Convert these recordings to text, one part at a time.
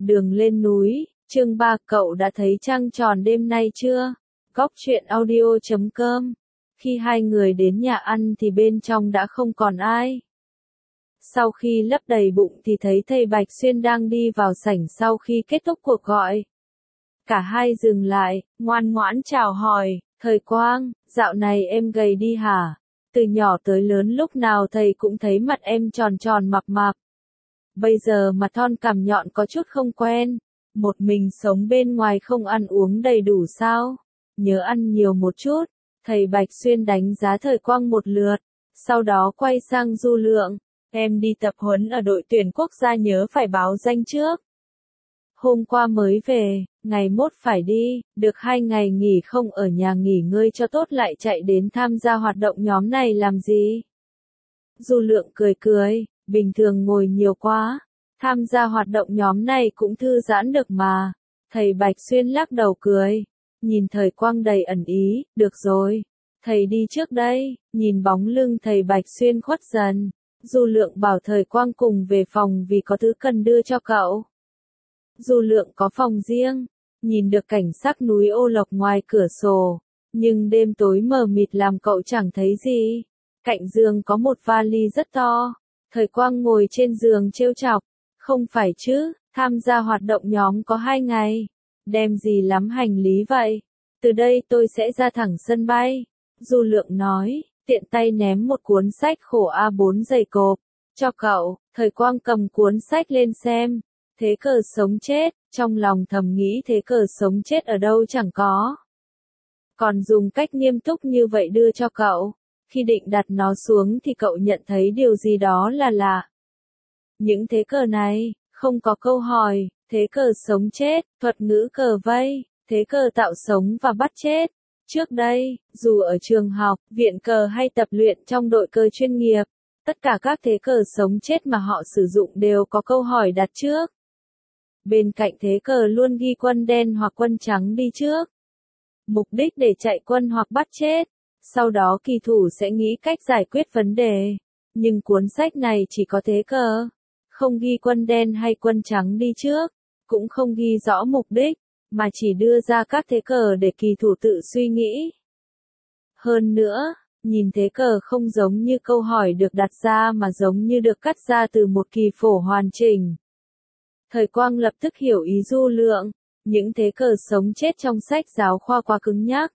Đường lên núi, chương 3, cậu đã thấy trăng tròn đêm nay chưa? Góc truyện audio.com. Khi hai người đến nhà ăn thì bên trong đã không còn ai. Sau khi lấp đầy bụng thì thấy thầy Bạch Xuyên đang đi vào sảnh sau khi kết thúc cuộc gọi. Cả hai dừng lại, ngoan ngoãn chào hỏi, "Thời Quang, dạo này em gầy đi hả? Từ nhỏ tới lớn lúc nào thầy cũng thấy mặt em tròn tròn mập mạp. Bây giờ mặt thon cằm nhọn có chút không quen. Một mình sống bên ngoài không ăn uống đầy đủ sao? Nhớ ăn nhiều một chút." Thầy Bạch Xuyên đánh giá Thời Quang một lượt, sau đó quay sang Du Lượng, "Em đi tập huấn ở đội tuyển quốc gia nhớ phải báo danh trước. Hôm qua mới về, ngày mốt phải đi, được 2 ngày nghỉ không ở nhà nghỉ ngơi cho tốt lại chạy đến tham gia hoạt động nhóm này làm gì?" Du Lượng cười cười, "Bình thường ngồi nhiều quá, tham gia hoạt động nhóm này cũng thư giãn được mà." Thầy Bạch Xuyên lắc đầu cười, nhìn Thời Quang đầy ẩn ý, "Được rồi, thầy đi trước đây." Nhìn bóng lưng thầy Bạch Xuyên khuất dần, Du Lượng bảo Thời Quang cùng về phòng vì có thứ cần đưa cho cậu. Du Lượng có phòng riêng, nhìn được cảnh sắc núi Ô Lộc ngoài cửa sổ, nhưng đêm tối mờ mịt làm cậu chẳng thấy gì. Cạnh giường có một vali rất to, Thời Quang ngồi trên giường trêu chọc, "Không phải chứ, tham gia hoạt động nhóm có 2 ngày, đem gì lắm hành lý vậy? Từ đây tôi sẽ ra thẳng sân bay." Du Lượng nói, tiện tay ném một cuốn sách khổ A4 dày cộp, cho cậu. Thời Quang cầm cuốn sách lên xem, "Thế cờ sống chết", trong lòng thầm nghĩ thế cờ sống chết ở đâu chẳng có. Còn dùng cách nghiêm túc như vậy đưa cho cậu. Khi định đặt nó xuống thì cậu nhận thấy điều gì đó là lạ. Những thế cờ này, không có câu hỏi, thế cờ sống chết, thuật ngữ cờ vây, thế cờ tạo sống và bắt chết. Trước đây, dù ở trường học, viện cờ hay tập luyện trong đội cờ chuyên nghiệp, tất cả các thế cờ sống chết mà họ sử dụng đều có câu hỏi đặt trước. Bên cạnh thế cờ luôn ghi quân đen hoặc quân trắng đi trước. Mục đích để chạy quân hoặc bắt chết. Sau đó kỳ thủ sẽ nghĩ cách giải quyết vấn đề. Nhưng cuốn sách này chỉ có thế cờ, không ghi quân đen hay quân trắng đi trước, cũng không ghi rõ mục đích, mà chỉ đưa ra các thế cờ để kỳ thủ tự suy nghĩ. Hơn nữa, nhìn thế cờ không giống như câu hỏi được đặt ra mà giống như được cắt ra từ một kỳ phổ hoàn chỉnh. Thời Quang lập tức hiểu ý Du Lượng, những thế cờ sống chết trong sách giáo khoa quá cứng nhắc.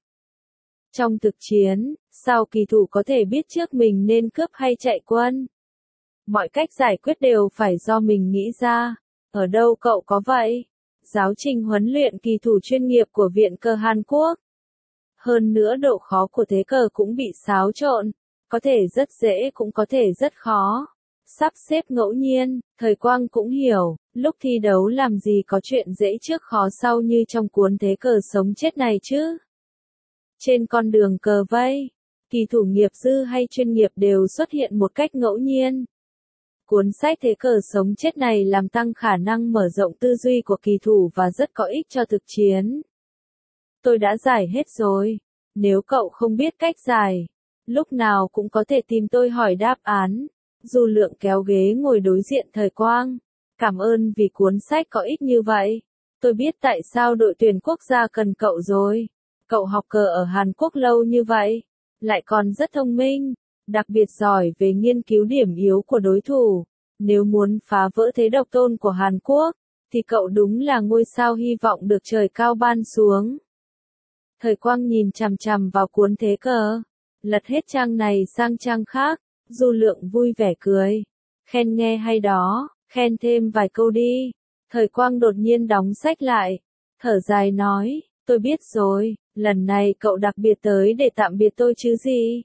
Trong thực chiến, sao kỳ thủ có thể biết trước mình nên cướp hay chạy quân? Mọi cách giải quyết đều phải do mình nghĩ ra. Ở đâu cậu có vậy? Giáo trình huấn luyện kỳ thủ chuyên nghiệp của Viện Cờ Hàn Quốc. Hơn nữa độ khó của thế cờ cũng bị xáo trộn, có thể rất dễ cũng có thể rất khó. Sắp xếp ngẫu nhiên, Thời Quang cũng hiểu, lúc thi đấu làm gì có chuyện dễ trước khó sau như trong cuốn thế cờ sống chết này chứ. Trên con đường cờ vây, kỳ thủ nghiệp dư hay chuyên nghiệp đều xuất hiện một cách ngẫu nhiên. Cuốn sách thế cờ sống chết này làm tăng khả năng mở rộng tư duy của kỳ thủ và rất có ích cho thực chiến. Tôi đã giải hết rồi. Nếu cậu không biết cách giải, lúc nào cũng có thể tìm tôi hỏi đáp án. Du Lượng kéo ghế ngồi đối diện Thời Quang. "Cảm ơn vì cuốn sách có ích như vậy. Tôi biết tại sao đội tuyển quốc gia cần cậu rồi. Cậu học cờ ở Hàn Quốc lâu như vậy, lại còn rất thông minh, đặc biệt giỏi về nghiên cứu điểm yếu của đối thủ. Nếu muốn phá vỡ thế độc tôn của Hàn Quốc, thì cậu đúng là ngôi sao hy vọng được trời cao ban xuống." Thời Quang nhìn chằm chằm vào cuốn thế cờ, lật hết trang này sang trang khác. Du Lượng vui vẻ cười, "Khen nghe hay đó, khen thêm vài câu đi." Thời Quang đột nhiên đóng sách lại, thở dài nói, "Tôi biết rồi, lần này cậu đặc biệt tới để tạm biệt tôi chứ gì.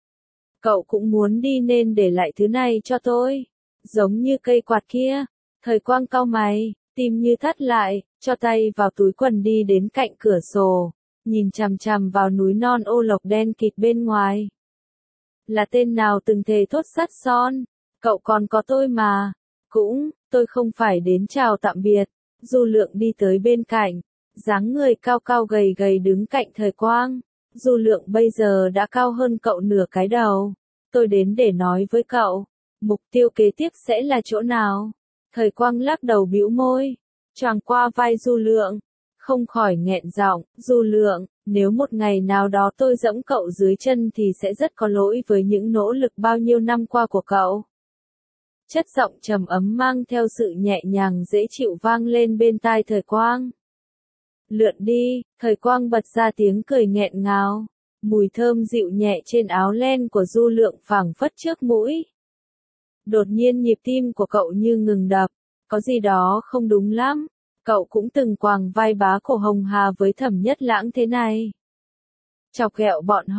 Cậu cũng muốn đi nên để lại thứ này cho tôi, giống như cây quạt kia." Thời Quang cau mày, tim như thắt lại, cho tay vào túi quần đi đến cạnh cửa sổ, nhìn chằm chằm vào núi non Ô Lộc đen kịt bên ngoài. "Là tên nào từng thề thốt sắt son, cậu còn có tôi mà." Tôi không phải đến chào tạm biệt." Du Lượng đi tới bên cạnh, dáng người cao cao gầy gầy đứng cạnh Thời Quang. Du Lượng bây giờ đã cao hơn cậu nửa cái đầu. "Tôi đến để nói với cậu, mục tiêu kế tiếp sẽ là chỗ nào?" Thời Quang lắc đầu bĩu môi, choàng qua vai Du Lượng, không khỏi nghẹn giọng, Du Lượng, nếu một ngày nào đó tôi giẫm cậu dưới chân thì sẽ rất có lỗi với những nỗ lực bao nhiêu năm qua của cậu. Chất giọng trầm ấm mang theo sự nhẹ nhàng dễ chịu vang lên bên tai Thời Quang. Lượn đi, Thời Quang bật ra tiếng cười nghẹn ngào. Mùi thơm dịu nhẹ trên áo len của Du Lượng phảng phất trước mũi. Đột nhiên nhịp tim của cậu như ngừng đập, có gì đó không đúng lắm. Cậu cũng từng quàng vai bá cổ Hồng Hà với Thẩm Nhất Lãng thế này. Chọc ghẹo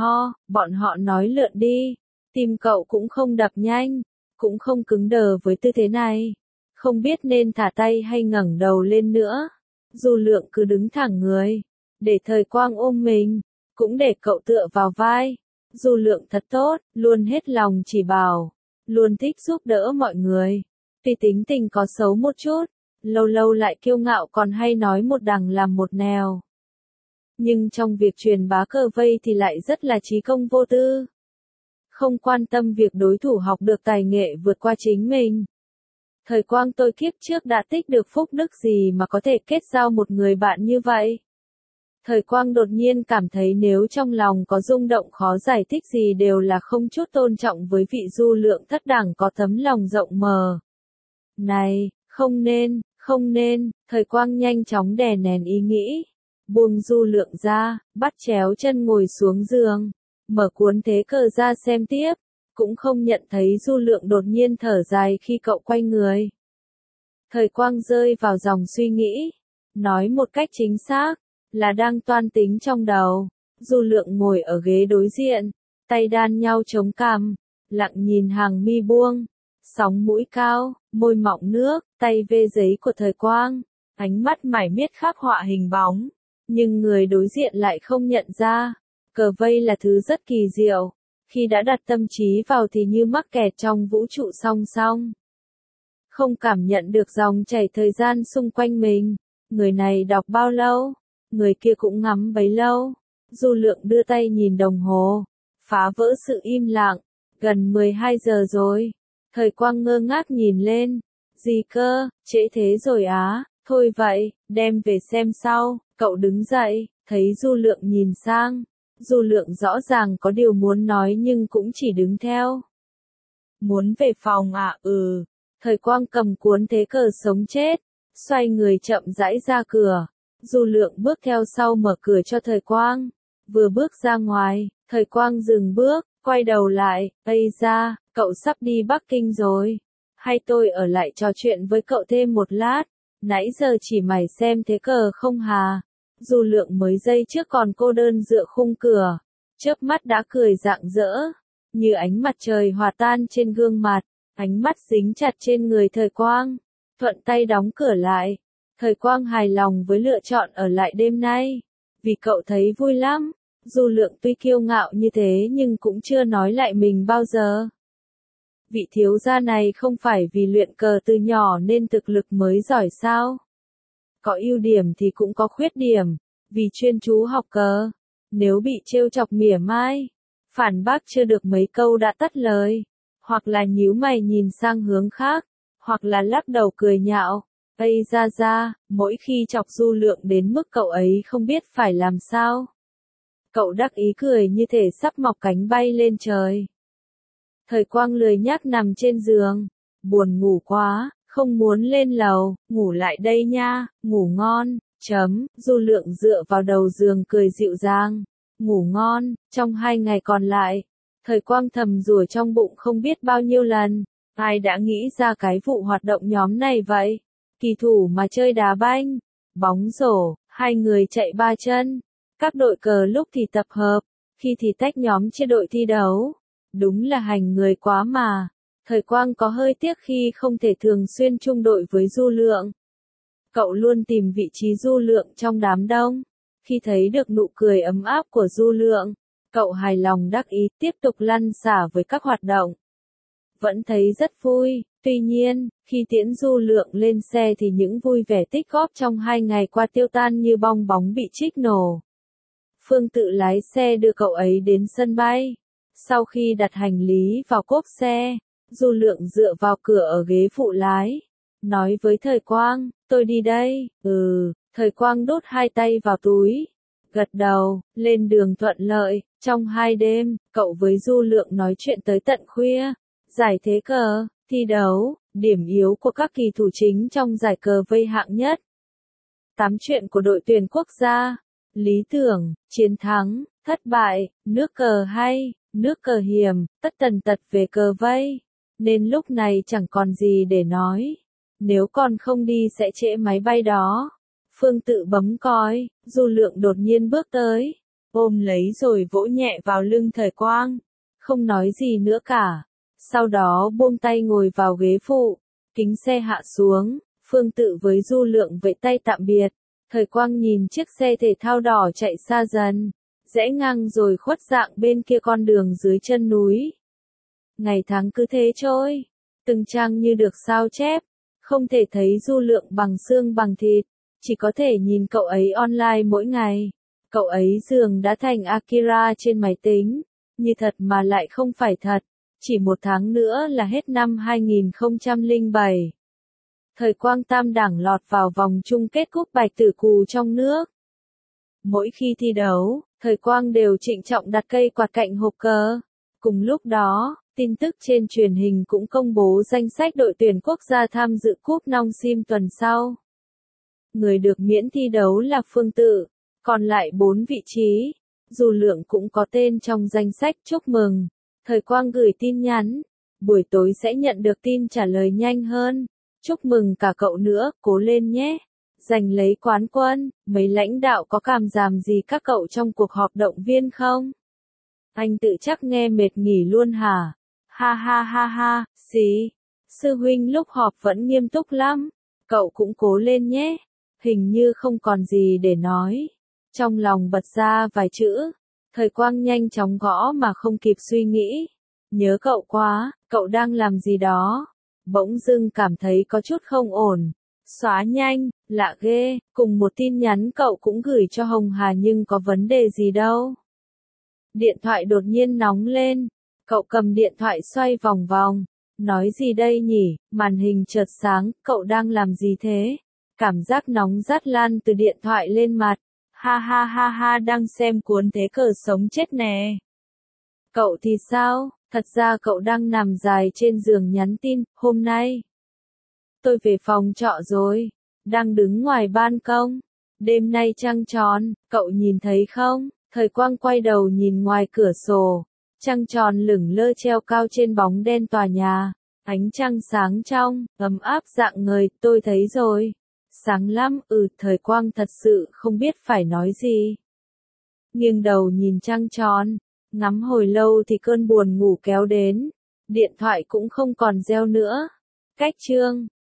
bọn họ nói lượn đi. Tim cậu cũng không đập nhanh, cũng không cứng đờ với tư thế này. Không biết nên thả tay hay ngẩng đầu lên nữa. Du Lượng cứ đứng thẳng người, để Thời Quang ôm mình, cũng để cậu tựa vào vai. Du Lượng thật tốt, luôn hết lòng chỉ bảo, luôn thích giúp đỡ mọi người. Tuy tính tình có xấu một chút, lâu lâu lại kiêu ngạo còn hay nói một đằng làm một nẻo. Nhưng trong việc truyền bá cờ vây thì lại rất là trí công vô tư. Không quan tâm việc đối thủ học được tài nghệ vượt qua chính mình. Thời Quang tôi kiếp trước đã tích được phúc đức gì mà có thể kết giao một người bạn như vậy. Thời Quang đột nhiên cảm thấy nếu trong lòng có rung động khó giải thích gì đều là không chút tôn trọng với vị Du Lượng thất đẳng có tấm lòng rộng mở. Này, không nên, Thời Quang nhanh chóng đè nén ý nghĩ. Buông Du Lượng ra, bắt chéo chân ngồi xuống giường, mở cuốn thế cờ ra xem tiếp. Cũng không nhận thấy Du Lượng đột nhiên thở dài khi cậu quay người. Thời Quang rơi vào dòng suy nghĩ. Nói một cách chính xác, là đang toan tính trong đầu. Du Lượng ngồi ở ghế đối diện, tay đan nhau chống cằm, lặng nhìn hàng mi buông, sóng mũi cao, môi mọng nước, tay vê giấy của Thời Quang, ánh mắt mải miết khắc họa hình bóng. Nhưng người đối diện lại không nhận ra, cờ vây là thứ rất kỳ diệu. Khi đã đặt tâm trí vào thì như mắc kẹt trong vũ trụ song song. Không cảm nhận được dòng chảy thời gian xung quanh mình. Người này đọc bao lâu, người kia cũng ngắm bấy lâu. Du Lượng đưa tay nhìn đồng hồ, phá vỡ sự im lặng. Gần 12 giờ rồi. Thời Quang ngơ ngác nhìn lên. Gì cơ, trễ thế rồi á, thôi vậy, đem về xem sau. Cậu đứng dậy, thấy Du Lượng nhìn sang. Du Lượng rõ ràng có điều muốn nói nhưng cũng chỉ đứng theo. Muốn về phòng à? Thời Quang cầm cuốn thế cờ sống chết, xoay người chậm rãi ra cửa. Du Lượng bước theo sau mở cửa cho Thời Quang. Vừa bước ra ngoài, Thời Quang dừng bước, quay đầu lại, Ây da, cậu sắp đi Bắc Kinh rồi. Hay tôi ở lại trò chuyện với cậu thêm một lát, nãy giờ chỉ mải xem thế cờ không hà. Du Lượng mới giây trước còn cô đơn dựa khung cửa, chớp mắt đã cười rạng rỡ, như ánh mặt trời hòa tan trên gương mặt, ánh mắt dính chặt trên người Thời Quang, thuận tay đóng cửa lại. Thời Quang hài lòng với lựa chọn ở lại đêm nay, vì cậu thấy vui lắm. Du Lượng tuy kiêu ngạo như thế nhưng cũng chưa nói lại mình bao giờ. Vị thiếu gia này không phải vì luyện cờ từ nhỏ nên thực lực mới giỏi sao? Có ưu điểm thì cũng có khuyết điểm, vì chuyên chú học cờ, nếu bị trêu chọc mỉa mai, phản bác chưa được mấy câu đã tắt lời, hoặc là nhíu mày nhìn sang hướng khác, hoặc là lắc đầu cười nhạo. Ây ra, mỗi khi chọc Du Lượng đến mức cậu ấy không biết phải làm sao. Cậu đắc ý cười như thể sắp mọc cánh bay lên trời. Thời Quang lười nhác nằm trên giường, buồn ngủ quá, không muốn lên lầu, ngủ lại đây nha, ngủ ngon, Du Lượng dựa vào đầu giường cười dịu dàng, ngủ ngon. Trong 2 ngày còn lại, Thời Quang thầm rủa trong bụng không biết bao nhiêu lần, ai đã nghĩ ra cái vụ hoạt động nhóm này vậy? Kỳ thủ mà chơi đá banh, bóng rổ, 2 người chạy 3 chân, các đội cờ lúc thì tập hợp, khi thì tách nhóm chia đội thi đấu. Đúng là hành người quá mà. Thời Quang có hơi tiếc khi không thể thường xuyên chung đội với Du Lượng. Cậu luôn tìm vị trí Du Lượng trong đám đông. Khi thấy được nụ cười ấm áp của Du Lượng, cậu hài lòng đắc ý tiếp tục lăn xả với các hoạt động. Vẫn thấy rất vui, tuy nhiên, khi tiễn Du Lượng lên xe thì những vui vẻ tích góp trong 2 ngày qua tiêu tan như bong bóng bị trích nổ. Phương tự lái xe đưa cậu ấy đến sân bay. Sau khi đặt hành lý vào cốp xe, Du Lượng dựa vào cửa ở ghế phụ lái, nói với Thời Quang, tôi đi đây, Thời Quang đút hai tay vào túi, gật đầu, lên đường thuận lợi, trong 2 đêm, cậu với Du Lượng nói chuyện tới tận khuya, giải thế cờ, thi đấu, điểm yếu của các kỳ thủ chính trong giải cờ vây hạng nhất. 8 chuyện của đội tuyển quốc gia, lý tưởng, chiến thắng, thất bại, nước cờ hay, nước cờ hiểm, tất tần tật về cờ vây, nên lúc này chẳng còn gì để nói. Nếu còn không đi sẽ trễ máy bay đó. Phương Tự bấm còi, Du Lượng đột nhiên bước tới, ôm lấy rồi vỗ nhẹ vào lưng Thời Quang, không nói gì nữa cả. Sau đó buông tay ngồi vào ghế phụ, kính xe hạ xuống, Phương Tự với Du Lượng vẫy tay tạm biệt. Thời Quang nhìn chiếc xe thể thao đỏ chạy xa dần, rẽ ngang rồi khuất dạng bên kia con đường dưới chân núi. Ngày tháng cứ thế trôi, từng trang như được sao chép, không thể thấy Du Lượng bằng xương bằng thịt, chỉ có thể nhìn cậu ấy online mỗi ngày. Cậu ấy dường đã thành Akira trên máy tính, như thật mà lại không phải thật, chỉ 1 tháng nữa là hết năm 2007. Thời Quang tam đẳng lọt vào vòng chung kết cúp Bạch Tử Cù trong nước. Mỗi khi thi đấu, Thời Quang đều trịnh trọng đặt cây quạt cạnh hộp cờ. Cùng lúc đó, tin tức trên truyền hình cũng công bố danh sách đội tuyển quốc gia tham dự cúp Nong Sim tuần sau. Người được miễn thi đấu là Phương Tự, còn lại 4 vị trí. Du Lượng cũng có tên trong danh sách chúc mừng. Thời Quang gửi tin nhắn, buổi tối sẽ nhận được tin trả lời nhanh hơn. Chúc mừng cả cậu nữa, cố lên nhé. Giành lấy quán quân, mấy lãnh đạo có cảm giảm gì các cậu trong cuộc họp động viên không? Anh tự chắc nghe mệt nghỉ luôn hả? Ha ha ha ha, xí. Sư huynh lúc họp vẫn nghiêm túc lắm. Cậu cũng cố lên nhé. Hình như không còn gì để nói. Trong lòng bật ra vài chữ. Thời Quang nhanh chóng gõ mà không kịp suy nghĩ. Nhớ cậu quá, cậu đang làm gì đó? Bỗng dưng cảm thấy có chút không ổn. Xóa nhanh, lạ ghê, cùng một tin nhắn cậu cũng gửi cho Hồng Hà nhưng có vấn đề gì đâu. Điện thoại đột nhiên nóng lên. Cậu cầm điện thoại xoay vòng vòng. Nói gì đây nhỉ? Màn hình chợt sáng, cậu đang làm gì thế? Cảm giác nóng rát lan từ điện thoại lên mặt. Ha ha ha ha, đang xem cuốn Thế Cờ Sống Chết nè. Cậu thì sao? Thật ra cậu đang nằm dài trên giường nhắn tin, hôm nay. Tôi về phòng trọ rồi. Đang đứng ngoài ban công. Đêm nay trăng tròn, cậu nhìn thấy không? Thời Quang quay đầu nhìn ngoài cửa sổ. Trăng tròn lửng lơ treo cao trên bóng đen tòa nhà. Ánh trăng sáng trong, ấm áp rạng ngời, tôi thấy rồi. Sáng lắm, Thời Quang thật sự không biết phải nói gì. Nghiêng đầu nhìn trăng tròn, ngắm hồi lâu thì cơn buồn ngủ kéo đến. Điện thoại cũng không còn reo nữa. Cách chương